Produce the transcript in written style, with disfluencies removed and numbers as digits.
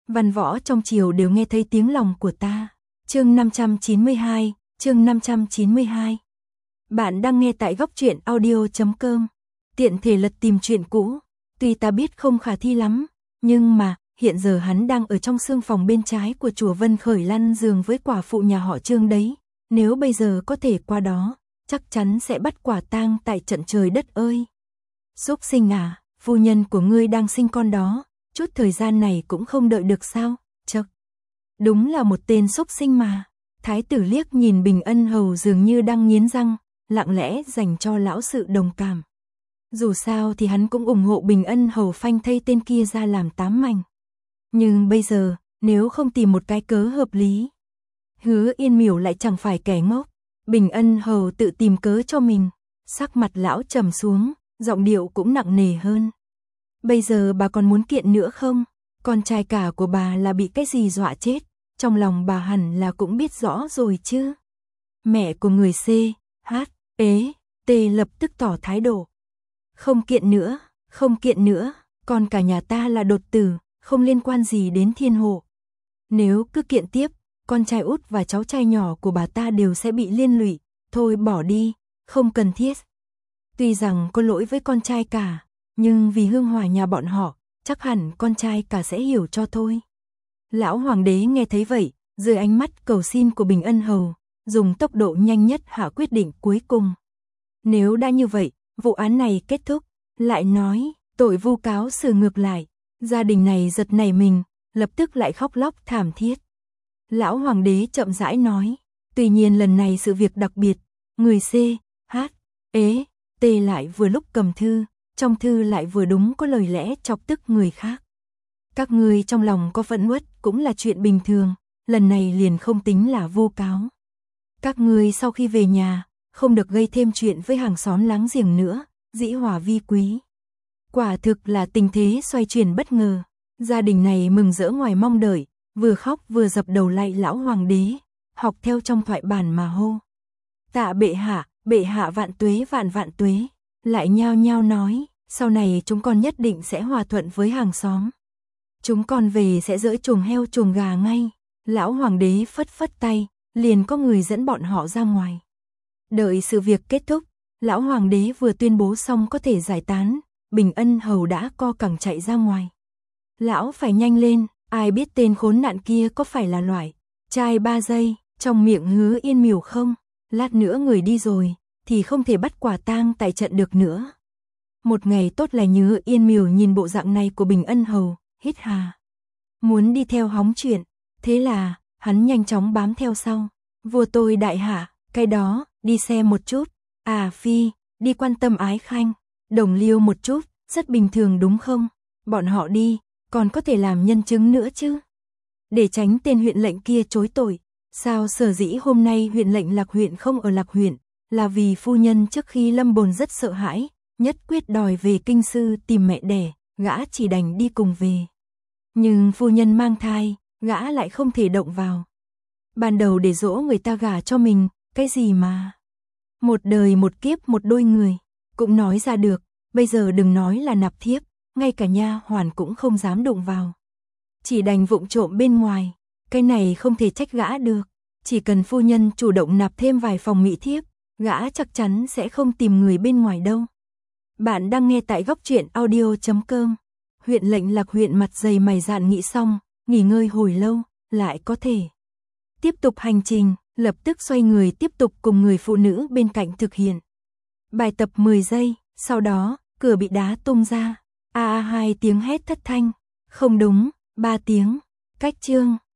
Văn võ trong triều đều nghe thấy tiếng lòng của ta. Chương 592, chương 592. Bạn đang nghe tại góc truyện audio.com. Tiện thể lật tìm truyện cũ. Tuy ta biết không khả thi lắm, nhưng mà hiện giờ hắn đang ở trong xương phòng bên trái của chùa Vân Khởi lăn giường với quả phụ nhà họ Trương đấy. Nếu bây giờ có thể qua đó, chắc chắn sẽ bắt quả tang tại trận trời đất ơi. Súc sinh à, phu nhân của ngươi đang sinh con đó, chút thời gian này cũng không đợi được sao? Chậc. Đúng là một tên súc sinh mà. Thái tử liếc nhìn Bình Ân Hầu dường như đang nghiến răng, lặng lẽ dành cho lão sự đồng cảm. Dù sao thì hắn cũng ủng hộ Bình Ân Hầu phanh thây tên kia ra làm 8 mảnh. Nhưng bây giờ, nếu không tìm một cái cớ hợp lý, Hứa Yên Miểu lại chẳng phải kẻ ngốc. Bình Ân Hầu tự tìm cớ cho mình. Sắc mặt lão trầm xuống, giọng điệu cũng nặng nề hơn. Bây giờ bà còn muốn kiện nữa không? Con trai cả của bà là bị cái gì dọa chết? Trong lòng bà hẳn là cũng biết rõ rồi chứ. Mẹ của người C, H, ế, T lập tức tỏ thái độ. Không kiện nữa, không kiện nữa, còn cả nhà ta là đột tử, không liên quan gì đến thiên hộ. Nếu cứ kiện tiếp, con trai út và cháu trai nhỏ của bà ta đều sẽ bị liên lụy. Thôi bỏ đi, không cần thiết. Tuy rằng có lỗi với con trai cả, nhưng vì hương hỏa nhà bọn họ, chắc hẳn con trai cả sẽ hiểu cho thôi. Lão hoàng đế nghe thấy vậy, dưới ánh mắt cầu xin của Bình Ân Hầu, dùng tốc độ nhanh nhất hạ quyết định cuối cùng. Nếu đã như vậy, vụ án này kết thúc, lại nói, tội vu cáo xử ngược lại. Gia đình này giật nảy mình, lập tức lại khóc lóc thảm thiết. Lão hoàng đế chậm rãi nói, tuy nhiên lần này sự việc đặc biệt, người C, H, ế, T lại vừa lúc cầm thư, trong thư lại vừa đúng có lời lẽ chọc tức người khác. Các ngươi trong lòng có phẫn uất cũng là chuyện bình thường, lần này liền không tính là vu cáo. Các ngươi sau khi về nhà, không được gây thêm chuyện với hàng xóm láng giềng nữa, dĩ hòa vi quý. Quả thực là tình thế xoay chuyển bất ngờ, gia đình này mừng rỡ ngoài mong đợi, vừa khóc vừa dập đầu lạy lão hoàng đế, học theo trong thoại bản mà hô. Tạ bệ hạ vạn tuế vạn vạn tuế, lại nhao nhao nói, sau này chúng con nhất định sẽ hòa thuận với hàng xóm. Chúng con về sẽ giỡn chuồng heo chuồng gà ngay. Lão hoàng đế phất phất tay, liền có người dẫn bọn họ ra ngoài. Đợi sự việc kết thúc, lão hoàng đế vừa tuyên bố xong có thể giải tán, Bình Ân Hầu đã co cẳng chạy ra ngoài. Lão phải nhanh lên, ai biết tên khốn nạn kia có phải là loại trai 3 giây, trong miệng Hứa Yên Miểu không? Lát nữa người đi rồi, thì không thể bắt quả tang tại trận được nữa. Một ngày tốt lành Hứa Yên Miểu nhìn bộ dạng này của Bình Ân Hầu, hít hà. Muốn đi theo hóng chuyện, thế là, hắn nhanh chóng bám theo sau. Vua tôi đại hạ, cái đó, đi xem một chút. À phi, đi quan tâm ái khanh, đồng liêu một chút, rất bình thường đúng không? Bọn họ đi, còn có thể làm nhân chứng nữa chứ. Để tránh tên huyện lệnh kia chối tội. Sao sở dĩ hôm nay huyện lệnh Lạc huyện không ở Lạc huyện, là vì phu nhân trước khi lâm bồn rất sợ hãi, nhất quyết đòi về kinh sư tìm mẹ đẻ, gã chỉ đành đi cùng về. Nhưng phu nhân mang thai, gã lại không thể động vào. Ban đầu để dỗ người ta gả cho mình, cái gì mà. Một đời một kiếp một đôi người, cũng nói ra được, bây giờ đừng nói là nạp thiếp, ngay cả nha hoàn cũng không dám đụng vào. Chỉ đành vụng trộm bên ngoài, cái này không thể trách gã được. Chỉ cần phu nhân chủ động nạp thêm vài phòng mỹ thiếp, gã chắc chắn sẽ không tìm người bên ngoài đâu. Bạn đang nghe tại góc truyện audio.com. Huyện lệnh Lạc huyện mặt dày mày dạn nghĩ xong, nghỉ ngơi hồi lâu, lại có thể tiếp tục hành trình, lập tức xoay người tiếp tục cùng người phụ nữ bên cạnh thực hiện. Bài tập 10 giây, sau đó, cửa bị đá tung ra. 2 tiếng hét thất thanh. Không đúng, 3 tiếng. Cách chương.